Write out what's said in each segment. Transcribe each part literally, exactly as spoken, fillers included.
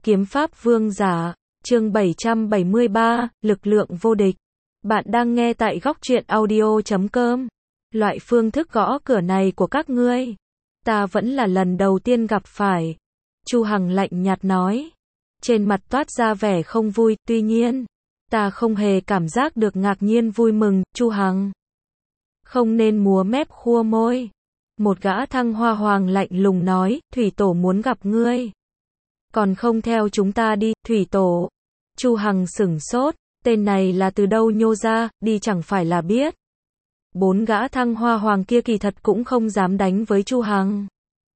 Kiếm pháp vương giả, chương bảy trăm bảy mươi ba, lực lượng vô địch. Bạn đang nghe tại góc truyện audio chấm com. Loại phương thức gõ cửa này của các ngươi, ta vẫn là lần đầu tiên gặp phải. Chu Hằng lạnh nhạt nói. Trên mặt toát ra vẻ không vui, tuy nhiên, ta không hề cảm giác được ngạc nhiên vui mừng, Chu Hằng. Không nên múa mép khua môi. Một gã thăng hoa hoàng lạnh lùng nói, Thủy Tổ muốn gặp ngươi. Còn không theo chúng ta đi, Thủy Tổ. Chu Hằng sửng sốt, tên này là từ đâu nhô ra, đi chẳng phải là biết. Bốn gã thăng hoa hoàng kia kỳ thật cũng không dám đánh với Chu Hằng.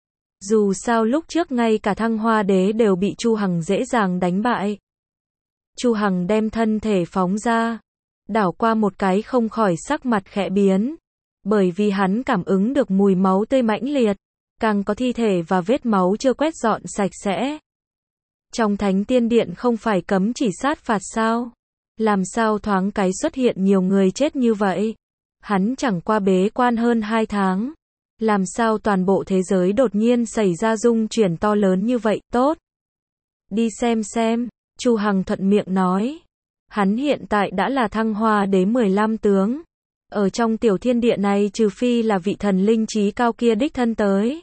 Dù sao lúc trước ngay cả thăng hoa đế đều bị Chu Hằng dễ dàng đánh bại. Chu Hằng đem thân thể phóng ra, đảo qua một cái không khỏi sắc mặt khẽ biến. Bởi vì hắn cảm ứng được mùi máu tươi mãnh liệt, càng có thi thể và vết máu chưa quét dọn sạch sẽ. Trong Thánh Tiên Điện không phải cấm chỉ sát phạt sao? Làm sao thoáng cái xuất hiện nhiều người chết như vậy? Hắn chẳng qua bế quan hơn hai tháng. Làm sao toàn bộ thế giới đột nhiên xảy ra rung chuyển to lớn như vậy? Tốt. Đi xem xem, Chu Hằng thuận miệng nói. Hắn hiện tại đã là thăng hoa đế mười lăm tướng. Ở trong tiểu thiên địa này trừ phi là vị thần linh trí cao kia đích thân tới.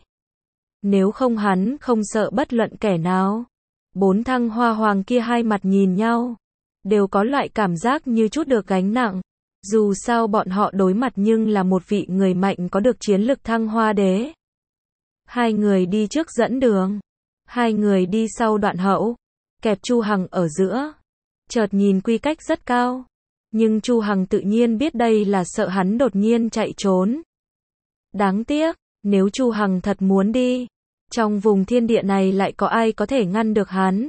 Nếu không hắn không sợ bất luận kẻ nào. Bốn thăng hoa hoàng kia hai mặt nhìn nhau. Đều có loại cảm giác như chút được gánh nặng. Dù sao bọn họ đối mặt nhưng là một vị người mạnh có được chiến lực thăng hoa đế. Hai người đi trước dẫn đường. Hai người đi sau đoạn hậu. Kẹp Chu Hằng ở giữa. Chợt nhìn quy cách rất cao. Nhưng Chu Hằng tự nhiên biết đây là sợ hắn đột nhiên chạy trốn. Đáng tiếc, nếu Chu Hằng thật muốn đi, trong vùng thiên địa này lại có ai có thể ngăn được hắn.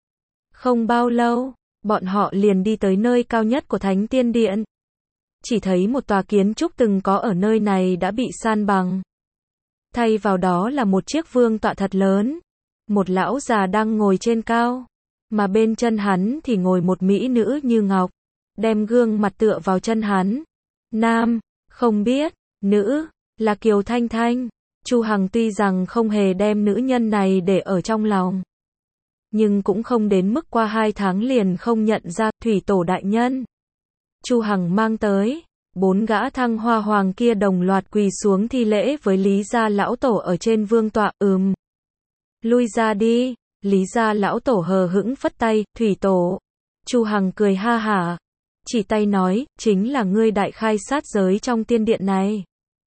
Không bao lâu, bọn họ liền đi tới nơi cao nhất của Thánh Tiên Điện. Chỉ thấy một tòa kiến trúc từng có ở nơi này đã bị san bằng. Thay vào đó là một chiếc vương tọa thật lớn. Một lão già đang ngồi trên cao, mà bên chân hắn thì ngồi một mỹ nữ như ngọc. Đem gương mặt tựa vào chân hắn. Nam, không biết, nữ, là Kiều Thanh Thanh. Chu Hằng tuy rằng không hề đem nữ nhân này để ở trong lòng, nhưng cũng không đến mức qua hai tháng liền không nhận ra. Thủy Tổ đại nhân. Chu Hằng mang tới, bốn gã thăng hoa hoàng kia đồng loạt quỳ xuống thi lễ với Lý gia lão tổ ở trên vương tọa. Ừm. Lui ra đi. Lý gia lão tổ hờ hững phất tay. Thủy Tổ. Chu Hằng cười ha hả. Chỉ tay nói, chính là ngươi đại khai sát giới trong tiên điện này.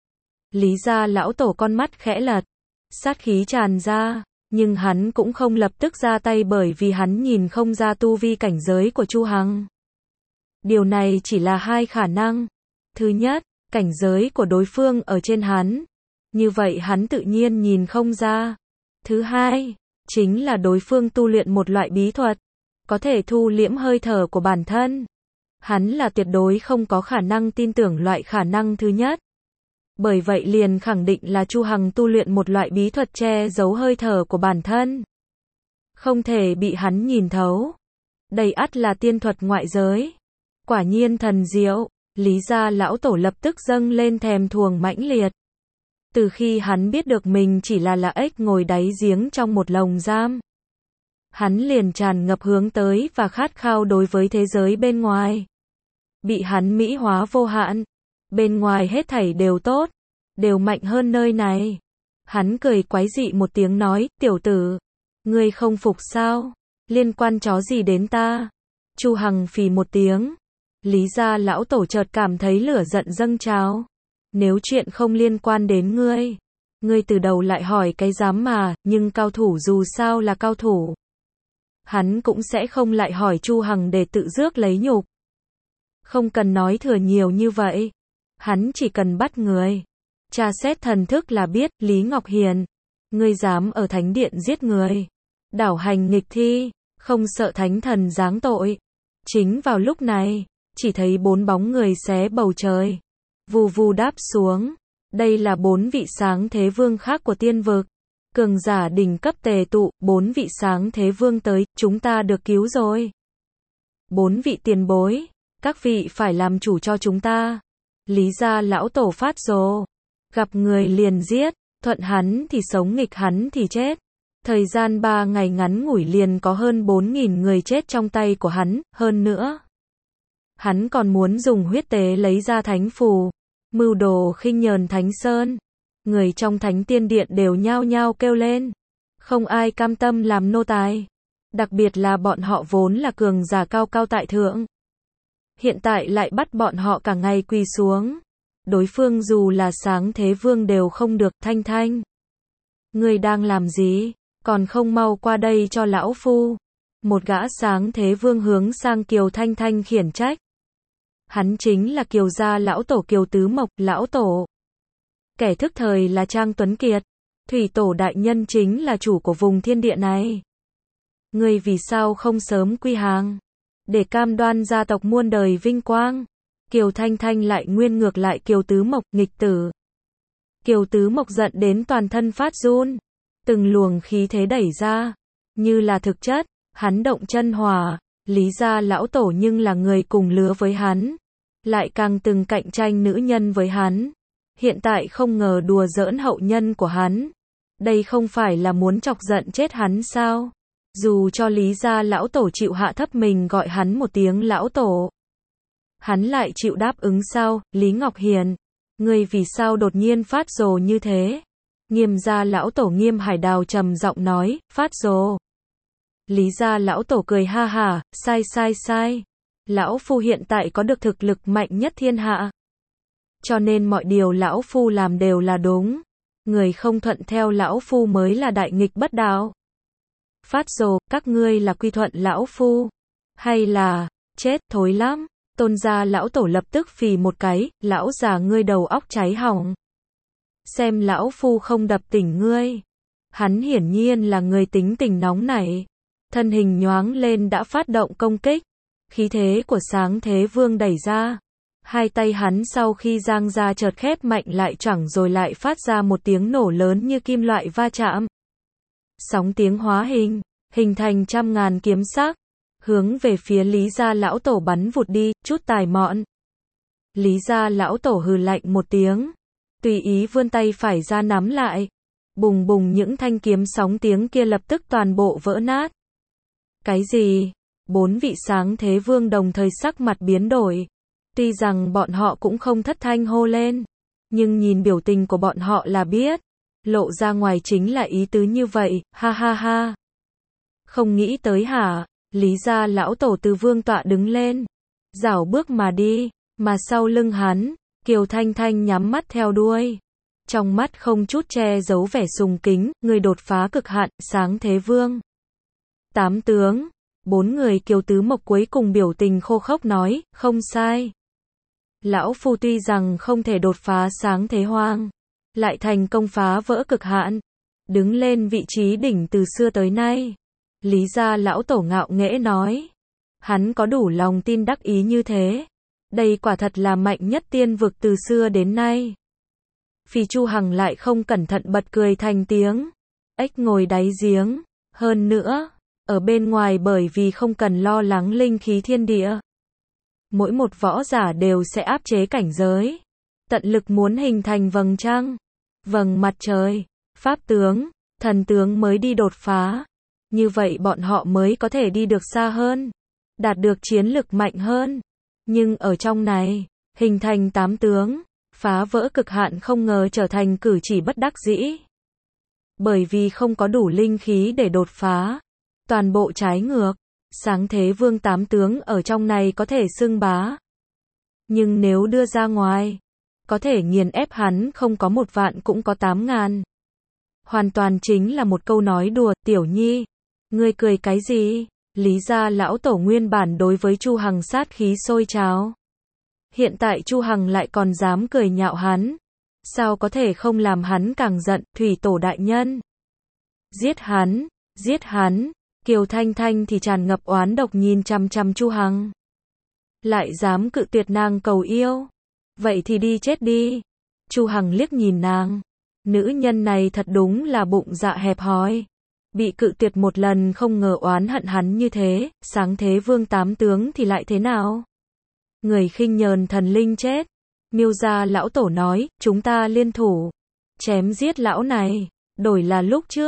Lý gia lão tổ con mắt khẽ lật, sát khí tràn ra, nhưng hắn cũng không lập tức ra tay bởi vì hắn nhìn không ra tu vi cảnh giới của Chu Hằng. Điều này chỉ là hai khả năng. Thứ nhất, cảnh giới của đối phương ở trên hắn. Như vậy hắn tự nhiên nhìn không ra. Thứ hai, chính là đối phương tu luyện một loại bí thuật, có thể thu liễm hơi thở của bản thân. Hắn là tuyệt đối không có khả năng tin tưởng loại khả năng thứ nhất. Bởi vậy liền khẳng định là Chu Hằng tu luyện một loại bí thuật che giấu hơi thở của bản thân. Không thể bị hắn nhìn thấu. Đây ắt là tiên thuật ngoại giới. Quả nhiên thần diệu, Lý gia lão tổ lập tức dâng lên thèm thuồng mãnh liệt. Từ khi hắn biết được mình chỉ là là ếch ngồi đáy giếng trong một lồng giam, hắn liền tràn ngập hướng tới và khát khao đối với thế giới bên ngoài. Bị hắn mỹ hóa vô hạn. Bên ngoài hết thảy đều tốt, đều mạnh hơn nơi này. Hắn cười quái dị một tiếng nói, tiểu tử, ngươi không phục sao? Liên quan chó gì đến ta? Chu Hằng phì một tiếng. Lý gia lão tổ chợt cảm thấy lửa giận dâng trào. Nếu chuyện không liên quan đến ngươi, ngươi từ đầu lại hỏi cái dám mà, nhưng cao thủ dù sao là cao thủ. Hắn cũng sẽ không lại hỏi Chu Hằng để tự rước lấy nhục. Không cần nói thừa nhiều như vậy. Hắn chỉ cần bắt người. Tra xét thần thức là biết. Lý Ngọc Hiền, ngươi dám ở thánh điện giết người, đảo hành nghịch thi, không sợ thánh thần giáng tội. Chính vào lúc này, chỉ thấy bốn bóng người xé bầu trời, vù vù đáp xuống. Đây là bốn vị sáng thế vương khác của tiên vực. Cường giả đỉnh cấp tề tụ. Bốn vị sáng thế vương tới, chúng ta được cứu rồi. Bốn vị tiền bối, các vị phải làm chủ cho chúng ta. Lý gia lão tổ phát rồ. Gặp người liền giết, thuận hắn thì sống nghịch hắn thì chết. Thời gian ba ngày ngắn ngủi liền có hơn bốn nghìn người chết trong tay của hắn, hơn nữa. Hắn còn muốn dùng huyết tế lấy ra thánh phù, mưu đồ khinh nhờn Thánh Sơn. Người trong Thánh Tiên Điện đều nhao nhao kêu lên. Không ai cam tâm làm nô tài. Đặc biệt là bọn họ vốn là cường giả cao cao tại thượng. Hiện tại lại bắt bọn họ cả ngày quỳ xuống. Đối phương dù là Sáng Thế Vương đều không được. Thanh Thanh, ngươi đang làm gì? Còn không mau qua đây cho lão phu. Một gã Sáng Thế Vương hướng sang Kiều Thanh Thanh khiển trách. Hắn chính là Kiều gia lão tổ Kiều Tứ Mộc, lão tổ. Kẻ thức thời là Trang Tuấn Kiệt. Thủy tổ đại nhân chính là chủ của vùng thiên địa này. Ngươi vì sao không sớm quy hàng? Để cam đoan gia tộc muôn đời vinh quang. Kiều Thanh Thanh lại nguyên ngược lại Kiều Tứ Mộc, nghịch tử. Kiều Tứ Mộc giận đến toàn thân phát run. Từng luồng khí thế đẩy ra. Như là thực chất, hắn động chân hỏa. Lý gia lão tổ nhưng là người cùng lứa với hắn. Lại càng từng cạnh tranh nữ nhân với hắn. Hiện tại không ngờ đùa giỡn hậu nhân của hắn. Đây không phải là muốn chọc giận chết hắn sao? Dù cho Lý gia lão tổ chịu hạ thấp mình gọi hắn một tiếng lão tổ. Hắn lại chịu đáp ứng sao? Lý Ngọc Hiền, ngươi vì sao đột nhiên phát rồ như thế? Nghiêm gia lão tổ Nghiêm Hải Đào trầm giọng nói, phát rồ. Lý gia lão tổ cười ha hả, sai sai sai. Lão phu hiện tại có được thực lực mạnh nhất thiên hạ. Cho nên mọi điều lão phu làm đều là đúng. Người không thuận theo lão phu mới là đại nghịch bất đạo. Phát rồ, các ngươi là quy thuận lão phu. Hay là, chết, thối lắm. Tôn gia lão tổ lập tức phì một cái, lão già ngươi đầu óc cháy hỏng. Xem lão phu không đập tỉnh ngươi. Hắn hiển nhiên là người tính tình nóng nảy. Thân hình nhoáng lên đã phát động công kích. Khí thế của Sáng Thế Vương đẩy ra. Hai tay hắn sau khi giang ra chợt khép mạnh lại chẳng rồi lại phát ra một tiếng nổ lớn như kim loại va chạm. Sóng tiếng hóa hình, hình thành trăm ngàn kiếm sắc, hướng về phía Lý gia lão tổ bắn vụt đi, chút tài mọn. Lý gia lão tổ hừ lạnh một tiếng, tùy ý vươn tay phải ra nắm lại. Bùng bùng những thanh kiếm sóng tiếng kia lập tức toàn bộ vỡ nát. Cái gì? Bốn vị Sáng Thế Vương đồng thời sắc mặt biến đổi. Tuy rằng bọn họ cũng không thất thanh hô lên, nhưng nhìn biểu tình của bọn họ là biết. Lộ ra ngoài chính là ý tứ như vậy, ha ha ha. Không nghĩ tới hả? Lý gia lão tổ từ vương tọa đứng lên, rảo bước mà đi, mà sau lưng hắn, Kiều Thanh Thanh nhắm mắt theo đuôi. Trong mắt không chút che giấu vẻ sùng kính, người đột phá cực hạn, Sáng Thế Vương. Tám tướng, bốn người Kiều Tứ Mộc cuối cùng biểu tình khô khốc nói, không sai. Lão phu tuy rằng không thể đột phá Sáng Thế Hoang, lại thành công phá vỡ cực hạn, đứng lên vị trí đỉnh từ xưa tới nay. Lý gia lão tổ ngạo nghễ nói. Hắn có đủ lòng tin đắc ý như thế. Đây quả thật là mạnh nhất tiên vực từ xưa đến nay. Phi Chu Hằng lại không cẩn thận bật cười thành tiếng. Ếch ngồi đáy giếng. Hơn nữa, ở bên ngoài bởi vì không cần lo lắng linh khí thiên địa. Mỗi một võ giả đều sẽ áp chế cảnh giới. Tận lực muốn hình thành vầng trăng, vầng mặt trời, pháp tướng, thần tướng mới đi đột phá. Như vậy bọn họ mới có thể đi được xa hơn, đạt được chiến lực mạnh hơn. Nhưng ở trong này, hình thành tám tướng, phá vỡ cực hạn không ngờ trở thành cử chỉ bất đắc dĩ. Bởi vì không có đủ linh khí để đột phá. Toàn bộ trái ngược, Sáng Thế Vương tám tướng ở trong này có thể xưng bá. Nhưng nếu đưa ra ngoài, có thể nghiền ép hắn không có một vạn cũng có tám ngàn. Hoàn toàn chính là một câu nói đùa, Tiểu Nhi. Ngươi cười cái gì? Lý gia lão tổ nguyên bản đối với Chu Hằng sát khí sôi trào. Hiện tại Chu Hằng lại còn dám cười nhạo hắn. Sao có thể không làm hắn càng giận, thủy tổ đại nhân? Giết hắn, giết hắn. Kiều Thanh Thanh thì tràn ngập oán độc nhìn chằm chằm Chu Hằng. Lại dám cự tuyệt nàng cầu yêu. Vậy thì đi chết đi. Chu Hằng liếc nhìn nàng. Nữ nhân này thật đúng là bụng dạ hẹp hòi. Bị cự tuyệt một lần không ngờ oán hận hắn như thế, Sáng Thế Vương tám tướng thì lại thế nào? Người khinh nhờn thần linh chết. Miêu gia lão tổ nói, chúng ta liên thủ. Chém giết lão này. Đổi là lúc trước,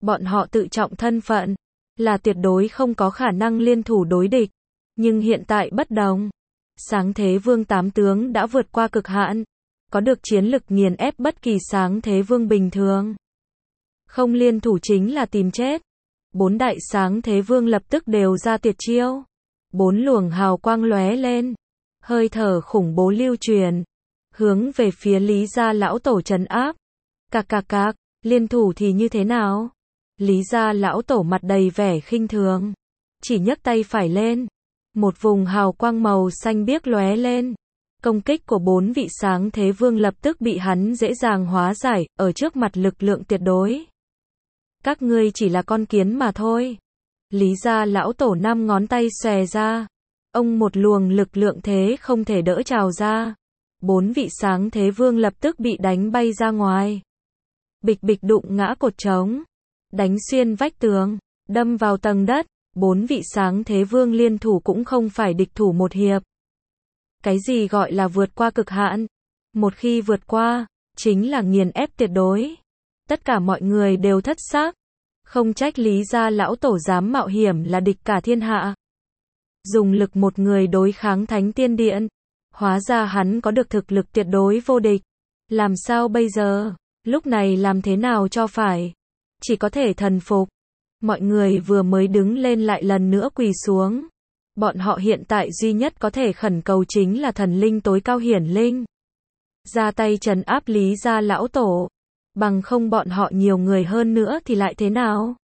Bọn họ tự trọng thân phận, là tuyệt đối không có khả năng liên thủ đối địch. Nhưng hiện tại bất đồng. Sáng thế vương tám tướng đã vượt qua cực hạn, có được chiến lực nghiền ép bất kỳ sáng thế vương bình thường. Không liên thủ chính là tìm chết. Bốn đại sáng thế vương lập tức đều ra tuyệt chiêu. Bốn luồng hào quang lóe lên, hơi thở khủng bố lưu truyền, hướng về phía Lý gia lão tổ trấn áp. Cạc cạc cạc, liên thủ thì như thế nào? Lý gia lão tổ mặt đầy vẻ khinh thường, chỉ nhấc tay phải lên, một vùng hào quang màu xanh biếc lóe lên. Công kích của bốn vị sáng thế vương lập tức bị hắn dễ dàng hóa giải, ở trước mặt lực lượng tuyệt đối. Các ngươi chỉ là con kiến mà thôi. Lý gia lão tổ năm ngón tay xòe ra, ông một luồng lực lượng thế không thể đỡ trào ra. Bốn vị sáng thế vương lập tức bị đánh bay ra ngoài. Bịch bịch đụng ngã cột trống, đánh xuyên vách tường, đâm vào tầng đất. Bốn vị sáng thế vương liên thủ cũng không phải địch thủ một hiệp. Cái gì gọi là vượt qua cực hạn? Một khi vượt qua, chính là nghiền ép tuyệt đối. Tất cả mọi người đều thất xác. Không trách Lý gia lão tổ dám mạo hiểm là địch cả thiên hạ. Dùng lực một người đối kháng Thánh Tiên Điện. Hóa ra hắn có được thực lực tuyệt đối vô địch. Làm sao bây giờ? Lúc này làm thế nào cho phải? Chỉ có thể thần phục. Mọi người vừa mới đứng lên lại lần nữa quỳ xuống. Bọn họ hiện tại duy nhất có thể khẩn cầu chính là thần linh tối cao hiển linh. Ra tay trấn áp Lý gia lão tổ. Bằng không bọn họ nhiều người hơn nữa thì lại thế nào?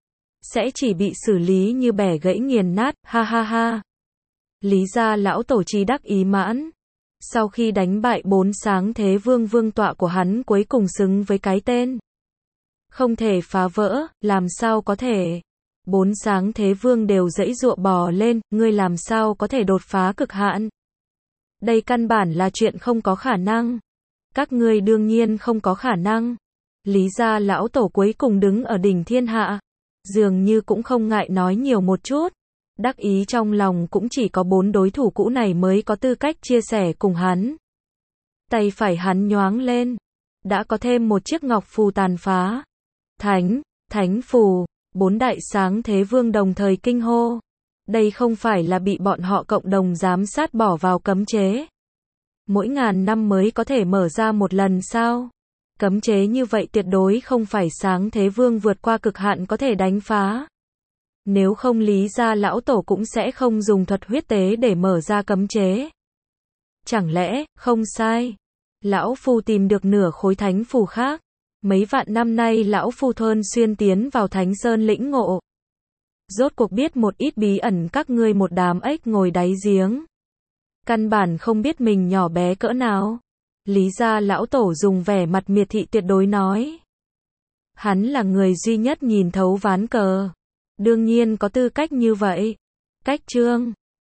Sẽ chỉ bị xử lý như bẻ gãy nghiền nát, ha ha ha. Lý gia lão tổ chi đắc ý mãn. Sau khi đánh bại bốn sáng thế vương, vương tọa của hắn cuối cùng xứng với cái tên. Không thể phá vỡ, làm sao có thể? Bốn sáng thế vương đều giãy giụa bò lên, ngươi làm sao có thể đột phá cực hạn? Đây căn bản là chuyện không có khả năng. Các ngươi đương nhiên không có khả năng. Lý gia lão tổ cuối cùng đứng ở đỉnh thiên hạ, dường như cũng không ngại nói nhiều một chút. Đắc ý trong lòng cũng chỉ có bốn đối thủ cũ này mới có tư cách chia sẻ cùng hắn. Tay phải hắn nhoáng lên, đã có thêm một chiếc ngọc phù tàn phá. Thánh, thánh phù, bốn đại sáng thế vương đồng thời kinh hô. Đây không phải là bị bọn họ cộng đồng giám sát bỏ vào cấm chế. Mỗi ngàn năm mới có thể mở ra một lần sao? Cấm chế như vậy tuyệt đối không phải sáng thế vương vượt qua cực hạn có thể đánh phá. Nếu không Lý gia lão tổ cũng sẽ không dùng thuật huyết tế để mở ra cấm chế. Chẳng lẽ, không sai. Lão phu tìm được nửa khối thánh phù khác. Mấy vạn năm nay lão phu thơn xuyên tiến vào Thánh Sơn lĩnh ngộ. Rốt cuộc biết một ít bí ẩn các ngươi một đám ếch ngồi đáy giếng. Căn bản không biết mình nhỏ bé cỡ nào. Lý gia lão tổ dùng vẻ mặt miệt thị tuyệt đối nói. Hắn là người duy nhất nhìn thấu ván cờ. Đương nhiên có tư cách như vậy. Cách chương